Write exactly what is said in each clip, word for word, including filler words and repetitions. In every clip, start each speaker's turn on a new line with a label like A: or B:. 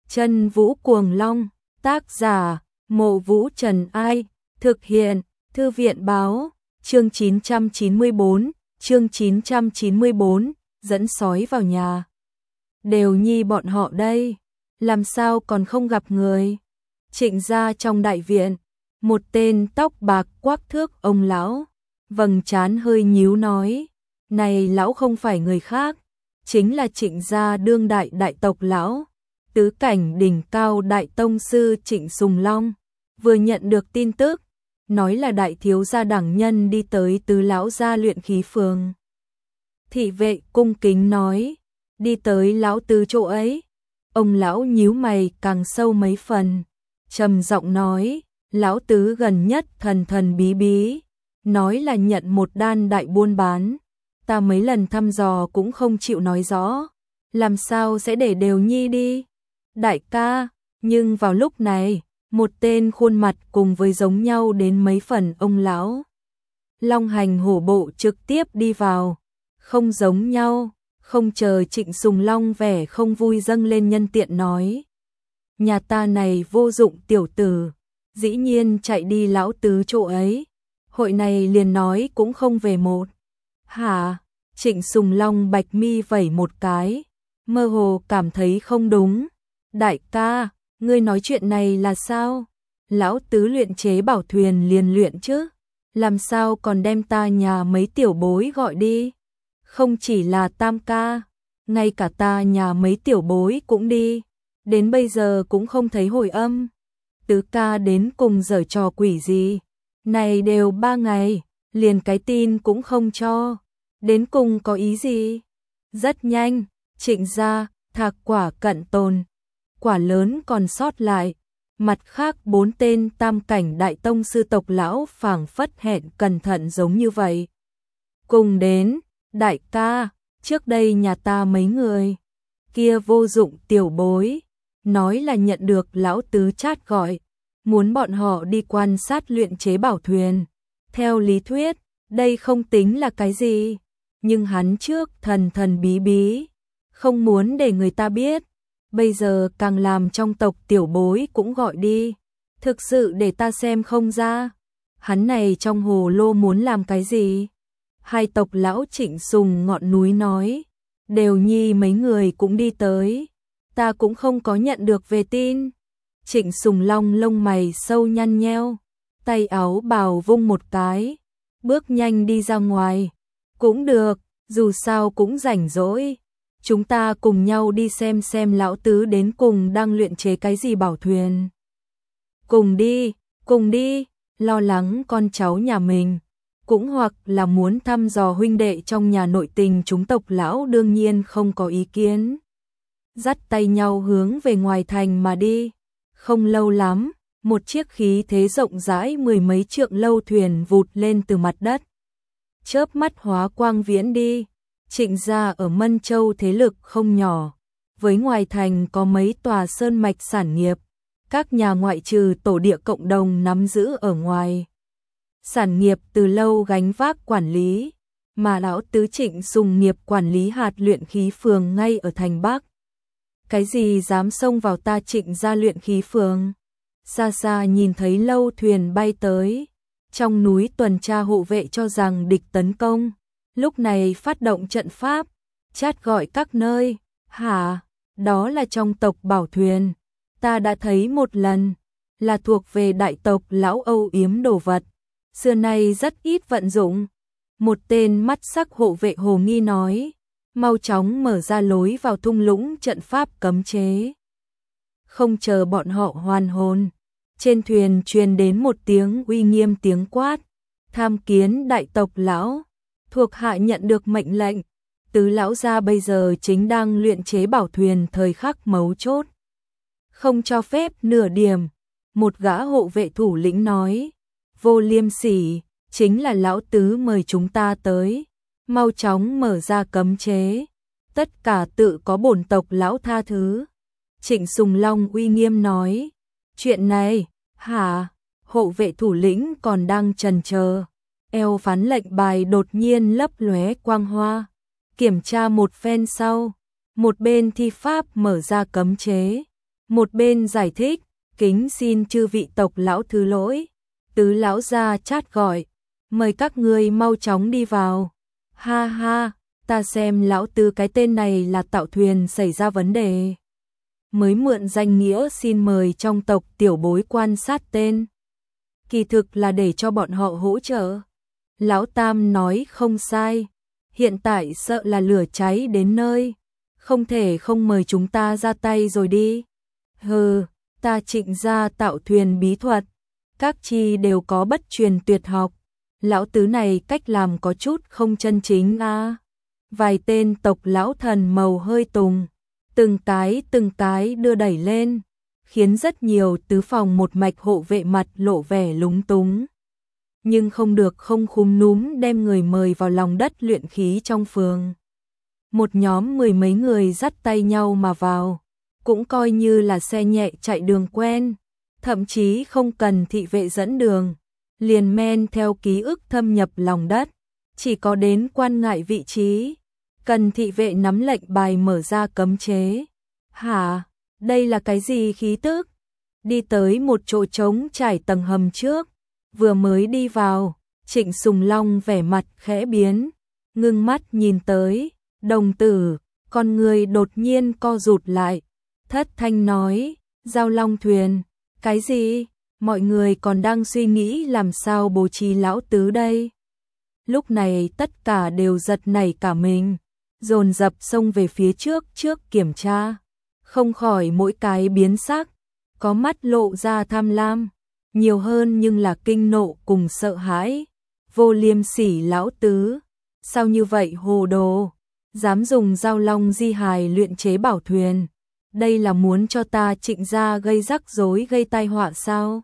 A: Chân Vũ Cuồng Long, tác giả, Mộ Vũ Trần Ai, thực hiện, Thư viện báo, chương chín trăm chín mươi bốn, chương chín trăm chín mươi bốn, dẫn sói vào nhà. Đều Nhi bọn họ đây, làm sao còn không gặp người? Trịnh gia trong đại viện, một tên tóc bạc quắc thước ông lão, vầng trán hơi nhíu nói, này lão không phải người khác, chính là Trịnh gia đương đại đại tộc lão, tứ cảnh đỉnh cao đại tông sư Trịnh Sùng Long, vừa nhận được tin tức, nói là đại thiếu gia đẳng nhân đi tới tứ lão gia luyện khí phường. Thị vệ cung kính nói, đi tới lão tứ chỗ ấy. Ông lão nhíu mày càng sâu mấy phần, trầm giọng nói, lão tứ gần nhất thần thần bí bí, nói là nhận một đan đại buôn bán, ta mấy lần thăm dò cũng không chịu nói rõ, làm sao sẽ để Đều Nhi đi? Đại ca, nhưng vào lúc này, một tên khuôn mặt cùng với giống nhau đến mấy phần ông lão long hành hổ bộ trực tiếp đi vào, không giống nhau. Không chờ Trịnh Sùng Long vẻ không vui dâng lên nhân tiện nói, nhà ta này vô dụng tiểu tử, dĩ nhiên chạy đi lão tứ chỗ ấy, hội này liền nói cũng không về một. Hả? Trịnh Sùng Long bạch mi vẩy một cái, mơ hồ cảm thấy không đúng. Đại ca, ngươi nói chuyện này là sao? Lão tứ luyện chế bảo thuyền liền luyện chứ, làm sao còn đem ta nhà mấy tiểu bối gọi đi? Không chỉ là tam ca, ngay cả ta nhà mấy tiểu bối cũng đi, đến bây giờ cũng không thấy hồi âm. Tứ ca đến cùng giở trò quỷ gì? Này đều ba ngày, liền cái tin cũng không cho, đến cùng có ý gì? Rất nhanh, Trịnh gia, thạc quả cận tồn, quả lớn còn sót lại, mặt khác bốn tên tam cảnh đại tông sư tộc lão phảng phất hẹn cẩn thận giống như vậy. Cùng đến, đại ca, trước đây nhà ta mấy người, kia vô dụng tiểu bối, nói là nhận được lão tứ chát gọi, muốn bọn họ đi quan sát luyện chế bảo thuyền. Theo lý thuyết, đây không tính là cái gì, nhưng hắn trước thần thần bí bí, không muốn để người ta biết, bây giờ càng làm trong tộc tiểu bối cũng gọi đi, thực sự để ta xem không ra, hắn này trong hồ lô muốn làm cái gì? Hai tộc lão Trịnh Sùng ngọn núi nói, Đều Nhi mấy người cũng đi tới, ta cũng không có nhận được về tin. Trịnh Sùng Long lông mày sâu nhăn nheo, tay áo bào vung một cái, bước nhanh đi ra ngoài. Cũng được, dù sao cũng rảnh rỗi, chúng ta cùng nhau đi xem xem lão tứ đến cùng đang luyện chế cái gì bảo thuyền. Cùng đi, cùng đi, lo lắng con cháu nhà mình, cũng hoặc là muốn thăm dò huynh đệ trong nhà nội tình chúng tộc lão đương nhiên không có ý kiến. Dắt tay nhau hướng về ngoài thành mà đi. Không lâu lắm, một chiếc khí thế rộng rãi mười mấy trượng lâu thuyền vụt lên từ mặt đất. Chớp mắt hóa quang viễn đi. Trịnh gia ở Mân Châu thế lực không nhỏ, với ngoài thành có mấy tòa sơn mạch sản nghiệp, các nhà ngoại trừ tổ địa cộng đồng nắm giữ ở ngoài. Sản nghiệp từ lâu gánh vác quản lý, mà lão tứ Trịnh Sùng nghiệp quản lý hạt luyện khí phường ngay ở thành Bắc. Cái gì dám xông vào ta Trịnh gia luyện khí phường? Xa xa nhìn thấy lâu thuyền bay tới, trong núi tuần tra hộ vệ cho rằng địch tấn công, lúc này phát động trận pháp, chát gọi các nơi. Hả? Đó là trong tộc bảo thuyền, ta đã thấy một lần, là thuộc về đại tộc lão Âu Yếm đồ vật, xưa nay rất ít vận dụng. Một tên mắt sắc hộ vệ hồ nghi nói, mau chóng mở ra lối vào thung lũng trận pháp cấm chế. Không chờ bọn họ hoàn hồn, trên thuyền truyền đến một tiếng uy nghiêm tiếng quát, tham kiến đại tộc lão, thuộc hạ nhận được mệnh lệnh, tứ lão gia bây giờ chính đang luyện chế bảo thuyền thời khắc mấu chốt, không cho phép nửa điểm. Một gã hộ vệ thủ lĩnh nói, vô liêm sỉ, chính là lão tứ mời chúng ta tới, mau chóng mở ra cấm chế, tất cả tự có bổn tộc lão tha thứ. Trịnh Sùng Long uy nghiêm nói, chuyện này, hả? Hộ vệ thủ lĩnh còn đang chần chờ, eo phán lệnh bài đột nhiên lấp lóe quang hoa, kiểm tra một phen sau, một bên thi pháp mở ra cấm chế, Một bên giải thích, kính xin chư vị tộc lão thứ lỗi. Tứ lão gia chát gọi, mời các ngươi mau chóng đi vào. Ha ha, ta xem lão tứ cái tên này là tạo thuyền xảy ra vấn đề. Mới mượn danh nghĩa xin mời trong tộc tiểu bối quan sát tên. Kỳ thực là để cho bọn họ hỗ trợ. Lão Tam nói không sai, hiện tại sợ là lửa cháy đến nơi, không thể không mời chúng ta ra tay rồi đi. Hừ, ta Trịnh gia tạo thuyền bí thuật, các chi đều có bất truyền tuyệt học. Lão tứ này cách làm có chút không chân chính a. À. Vài tên tộc lão thần màu hơi tùng, từng cái từng cái đưa đẩy lên, khiến rất nhiều tứ phòng một mạch hộ vệ mặt lộ vẻ lúng túng. Nhưng không được không khúm núm đem người mời vào lòng đất luyện khí trong phường. Một nhóm mười mấy người dắt tay nhau mà vào, cũng coi như là xe nhẹ chạy đường quen, thậm chí không cần thị vệ dẫn đường, liền men theo ký ức thâm nhập lòng đất, chỉ có đến quan ngại vị trí, cần thị vệ nắm lệnh bài mở ra cấm chế. Hả, đây là cái gì khí tức? Đi tới một chỗ trống trải tầng hầm trước, vừa mới đi vào, Trịnh Sùng Long vẻ mặt khẽ biến, ngưng mắt nhìn tới, đồng tử, con người đột nhiên co rụt lại, thất thanh nói, giao long thuyền, cái gì? Mọi người còn đang suy nghĩ làm sao bố trí lão tứ đây. Lúc này tất cả đều giật nảy cả mình, dồn dập xông về phía trước trước kiểm tra, không khỏi mỗi cái biến sắc, có mắt lộ ra tham lam, nhiều hơn nhưng là kinh nộ cùng sợ hãi. Vô liêm sỉ lão tứ, sao như vậy hồ đồ, dám dùng giao long di hài luyện chế bảo thuyền, đây là muốn cho ta Trịnh gia gây rắc rối gây tai họa sao?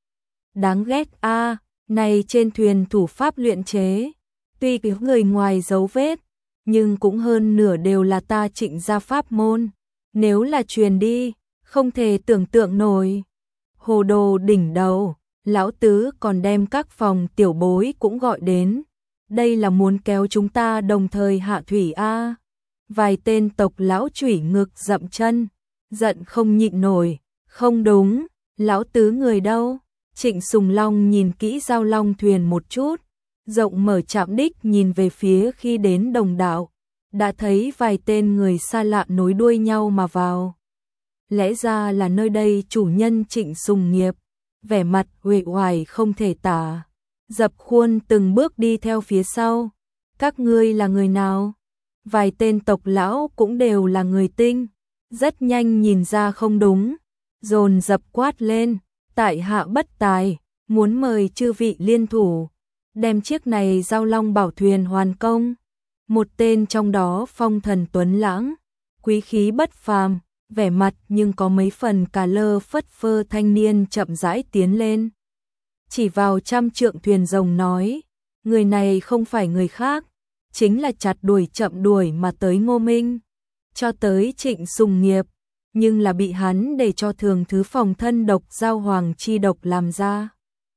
A: Đáng ghét a, à, này trên thuyền thủ pháp luyện chế, tuy có người ngoài dấu vết, nhưng cũng hơn nửa đều là ta Trịnh gia pháp môn, nếu là truyền đi, không thể tưởng tượng nổi. Hồ đồ đỉnh đầu, lão tứ còn đem các phòng tiểu bối cũng gọi đến, đây là muốn kéo chúng ta đồng thời hạ thủy a. À. Vài tên tộc lão chủy ngực dậm chân, giận không nhịn nổi, không đúng, lão tứ người đâu? Trịnh Sùng Long nhìn kỹ giao long thuyền một chút, rộng mở chạm đích nhìn về phía khi đến đồng đạo, đã thấy vài tên người xa lạ nối đuôi nhau mà vào. Lẽ ra là nơi đây chủ nhân Trịnh Sùng Nghiệp, vẻ mặt uể oải không thể tả, dập khuôn từng bước đi theo phía sau. Các ngươi là người nào? Vài tên tộc lão cũng đều là người tinh, rất nhanh nhìn ra không đúng, dồn dập quát lên, tại hạ bất tài, muốn mời chư vị liên thủ, đem chiếc này giao long bảo thuyền hoàn công. Một tên trong đó phong thần tuấn lãng, quý khí bất phàm, vẻ mặt nhưng có mấy phần cà lơ phất phơ thanh niên chậm rãi tiến lên. Chỉ vào trăm trượng thuyền rồng nói, người này không phải người khác, chính là chặt đuổi chậm đuổi mà tới Ngô Minh, cho tới Trịnh Sùng Nghiệp, nhưng là bị hắn để cho thường thứ phòng thân độc giao hoàng chi độc làm ra.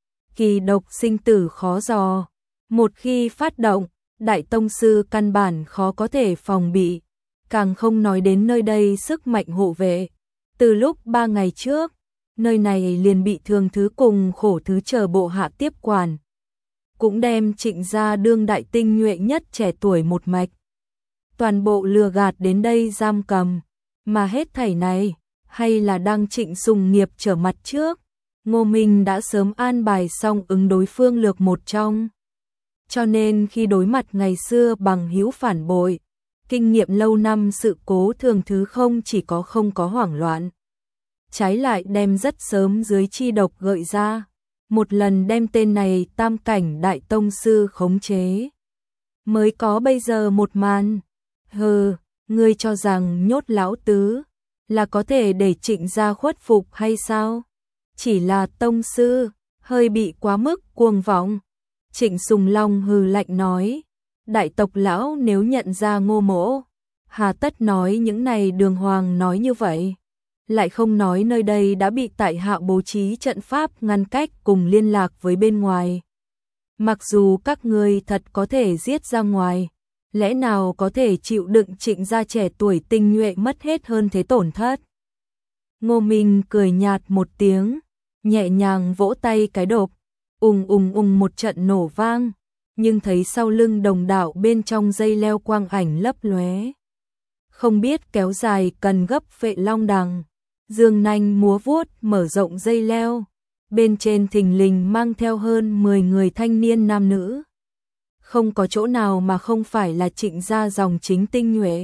A: Kỳ độc sinh tử khó dò, một khi phát động, đại tông sư căn bản khó có thể phòng bị, càng không nói đến nơi đây sức mạnh hộ vệ. Từ lúc ba ngày trước, nơi này liền bị thường thứ cùng khổ thứ chờ bộ hạ tiếp quản, cũng đem Trịnh gia đương đại tinh nhuệ nhất trẻ tuổi một mạch, toàn bộ lừa gạt đến đây giam cầm, mà hết thảy này, hay là đang Trịnh Sùng Nghiệp trở mặt trước, Ngô Minh đã sớm an bài xong ứng đối phương lược một trong. Cho nên khi đối mặt ngày xưa bằng hữu phản bội, kinh nghiệm lâu năm sự cố thường thứ không chỉ có không có hoảng loạn, trái lại đem rất sớm dưới chi độc gợi ra, một lần đem tên này tam cảnh đại tông sư khống chế. Mới có bây giờ một màn. Hừ, ngươi cho rằng nhốt lão tứ là có thể để Trịnh gia khuất phục hay sao? Chỉ là tông sư, hơi bị quá mức cuồng vọng. Trịnh Sùng Long hừ lạnh nói, đại tộc lão nếu nhận ra Ngô Mỗ, hà tất nói những này đường hoàng nói như vậy, lại không nói nơi đây đã bị tại hạ bố trí trận pháp ngăn cách cùng liên lạc với bên ngoài. Mặc dù các ngươi thật có thể giết ra ngoài, lẽ nào có thể chịu đựng Trịnh gia trẻ tuổi tinh nhuệ mất hết hơn thế tổn thất? Ngô Minh cười nhạt một tiếng, nhẹ nhàng vỗ tay cái đột, ùng ùng ùng một trận nổ vang, nhưng thấy sau lưng đồng đạo bên trong dây leo quang ảnh lấp lóe. Không biết kéo dài cần gấp Vệ Long Đằng, dương nanh múa vuốt mở rộng dây leo, bên trên thình lình mang theo hơn mười người thanh niên nam nữ. Không có chỗ nào mà không phải là Trịnh gia dòng chính tinh nhuệ.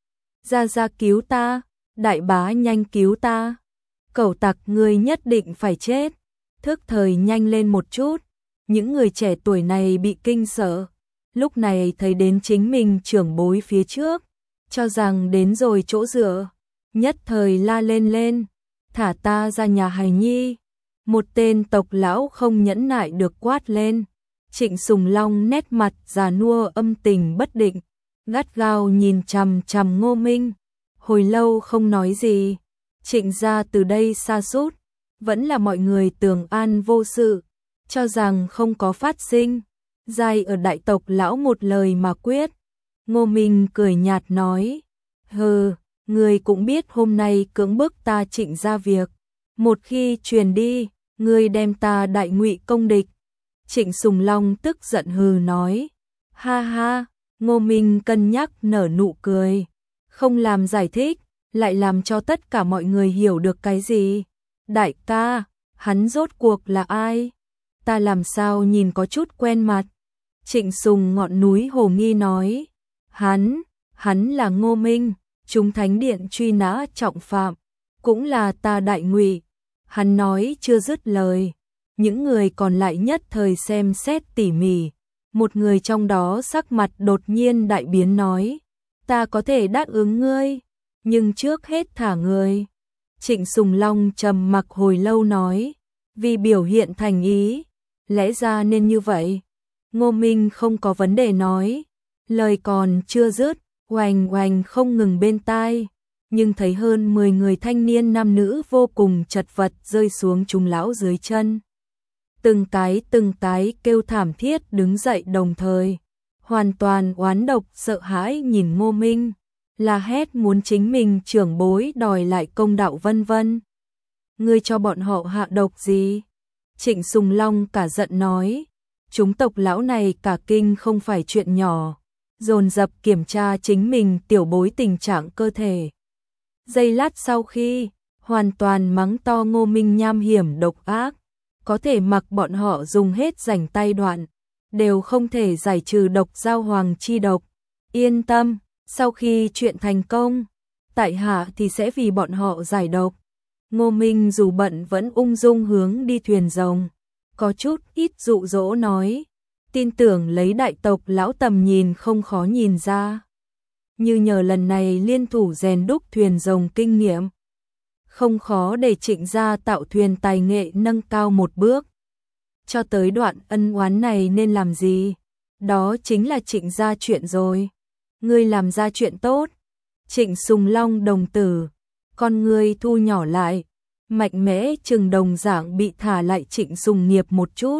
A: Gia gia cứu ta, đại bá nhanh cứu ta. Cẩu tặc ngươi nhất định phải chết. Thức thời nhanh lên một chút. Những người trẻ tuổi này bị kinh sợ, lúc này thấy đến chính mình trưởng bối phía trước, cho rằng đến rồi chỗ dựa, nhất thời la lên lên, thả ta ra nhà hài nhi. Một tên tộc lão không nhẫn nại được quát lên. Trịnh Sùng Long nét mặt già nua âm tình bất định, gắt gao nhìn chằm chằm Ngô Minh, hồi lâu không nói gì. Trịnh gia từ đây xa sút, vẫn là mọi người tường an vô sự, cho rằng không có phát sinh. Giai ở đại tộc lão một lời mà quyết. Ngô Minh cười nhạt nói, hừ, ngươi cũng biết hôm nay cưỡng bức ta Trịnh gia việc, một khi truyền đi, ngươi đem ta đại ngụy công địch. Trịnh Sùng Long tức giận hừ nói, ha ha. Ngô Minh cân nhắc nở nụ cười, không làm giải thích, lại làm cho tất cả mọi người hiểu được cái gì. Đại ca, hắn rốt cuộc là ai? Ta làm sao nhìn có chút quen mặt. Trịnh Sùng ngọn núi hồ nghi nói, hắn, hắn là Ngô Minh, chúng thánh điện truy nã trọng phạm, cũng là ta đại ngụy. Hắn nói chưa dứt lời, những người còn lại nhất thời xem xét tỉ mỉ. Một người trong đó sắc mặt đột nhiên đại biến nói, ta có thể đáp ứng ngươi, nhưng trước hết thả người. Trịnh Sùng Long trầm mặc hồi lâu nói, vì biểu hiện thành ý, lẽ ra nên như vậy. Ngô Minh không có vấn đề nói, lời còn chưa dứt, oành oành không ngừng bên tai, nhưng thấy hơn mười người thanh niên nam nữ vô cùng chật vật rơi xuống chúng lão dưới chân. Từng cái từng cái kêu thảm thiết đứng dậy đồng thời, hoàn toàn oán độc sợ hãi nhìn Ngô Minh, la hét muốn chính mình trưởng bối đòi lại công đạo vân vân. Ngươi cho bọn họ hạ độc gì? Trịnh Sùng Long cả giận nói, chúng tộc lão này cả kinh không phải chuyện nhỏ, dồn dập kiểm tra chính mình tiểu bối tình trạng cơ thể. Giây lát sau khi, hoàn toàn mắng to Ngô Minh nham hiểm độc ác, có thể mặc bọn họ dùng hết rảnh tay đoạn, đều không thể giải trừ độc giao hoàng chi độc. Yên tâm, sau khi chuyện thành công, tại hạ thì sẽ vì bọn họ giải độc. Ngô Minh dù bận vẫn ung dung hướng đi thuyền rồng, có chút ít dụ dỗ nói, tin tưởng lấy đại tộc lão tầm nhìn không khó nhìn ra. Như nhờ lần này liên thủ rèn đúc thuyền rồng kinh nghiệm, không khó để Trịnh gia tạo thuyền tài nghệ nâng cao một bước. Cho tới đoạn ân oán này nên làm gì? Đó chính là Trịnh gia chuyện rồi. Ngươi làm ra chuyện tốt. Trịnh Sùng Long đồng tử, con ngươi thu nhỏ lại, mạnh mẽ chừng đồng dạng bị thả lại Trịnh Sùng Nghiệp một chút.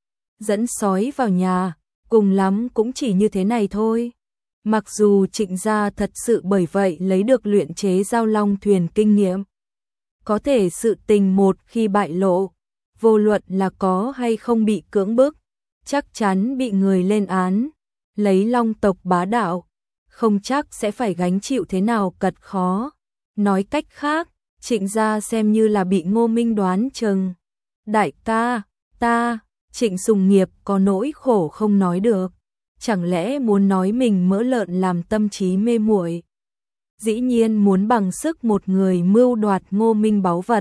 A: Dẫn sói vào nhà, cùng lắm cũng chỉ như thế này thôi. Mặc dù Trịnh gia thật sự bởi vậy lấy được luyện chế giao long thuyền kinh nghiệm, có thể sự tình một khi bại lộ, vô luận là có hay không bị cưỡng bức, chắc chắn bị người lên án, lấy long tộc bá đạo, không chắc sẽ phải gánh chịu thế nào cật khó. Nói cách khác, Trịnh gia xem như là bị Ngô Minh đoán chừng. Đại ca, ta, Trịnh Sùng Nghiệp có nỗi khổ không nói được, chẳng lẽ muốn nói mình mỡ lợn làm tâm trí mê muội. Dĩ nhiên muốn bằng sức một người mưu đoạt Ngô Minh báu vật.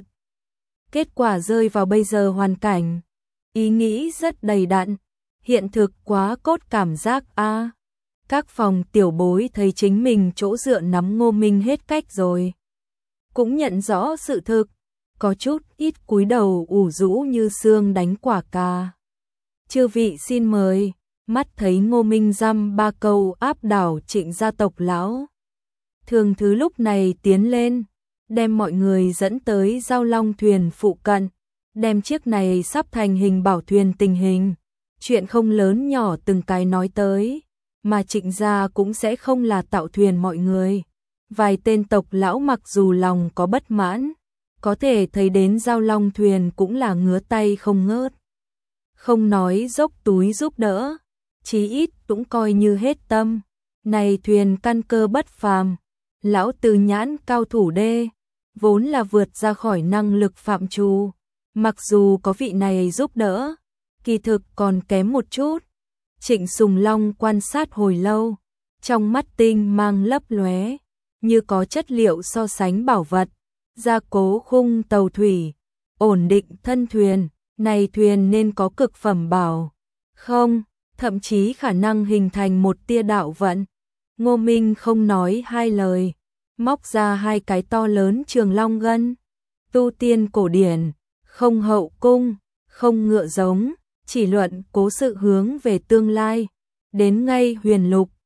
A: Kết quả rơi vào bây giờ hoàn cảnh, ý nghĩ rất đầy đặn, hiện thực quá cốt cảm giác a. Các phòng tiểu bối thấy chính mình chỗ dựa nắm Ngô Minh hết cách rồi, cũng nhận rõ sự thực, có chút ít cúi đầu ủ rũ như xương đánh quả cà. Chư vị xin mời. Mắt thấy Ngô Minh dăm ba câu áp đảo Trịnh gia tộc lão, Thường Thứ lúc này tiến lên, đem mọi người dẫn tới giao long thuyền phụ cận, đem chiếc này sắp thành hình bảo thuyền tình hình, chuyện không lớn nhỏ từng cái nói tới, mà Trịnh gia cũng sẽ không là tạo thuyền mọi người. Vài tên tộc lão mặc dù lòng có bất mãn, có thể thấy đến Giao Long thuyền cũng là ngứa tay không ngớt. Không nói dốc túi giúp đỡ, chí ít cũng coi như hết tâm. Này thuyền căn cơ bất phàm, lão Từ nhãn cao thủ đê, vốn là vượt ra khỏi năng lực phạm trù. Mặc dù có vị này giúp đỡ, kỳ thực còn kém một chút. Trịnh Sùng Long quan sát hồi lâu, trong mắt tinh mang lấp lóe, như có chất liệu so sánh bảo vật, gia cố khung tàu thủy, ổn định thân thuyền, này thuyền nên có cực phẩm bảo không, thậm chí khả năng hình thành một tia đạo vận. Ngô Minh không nói hai lời, móc ra hai cái to lớn trường long ngân, tu tiên cổ điển, không hậu cung, không ngựa giống, chỉ luận cố sự hướng về tương lai, đến ngay huyền lục,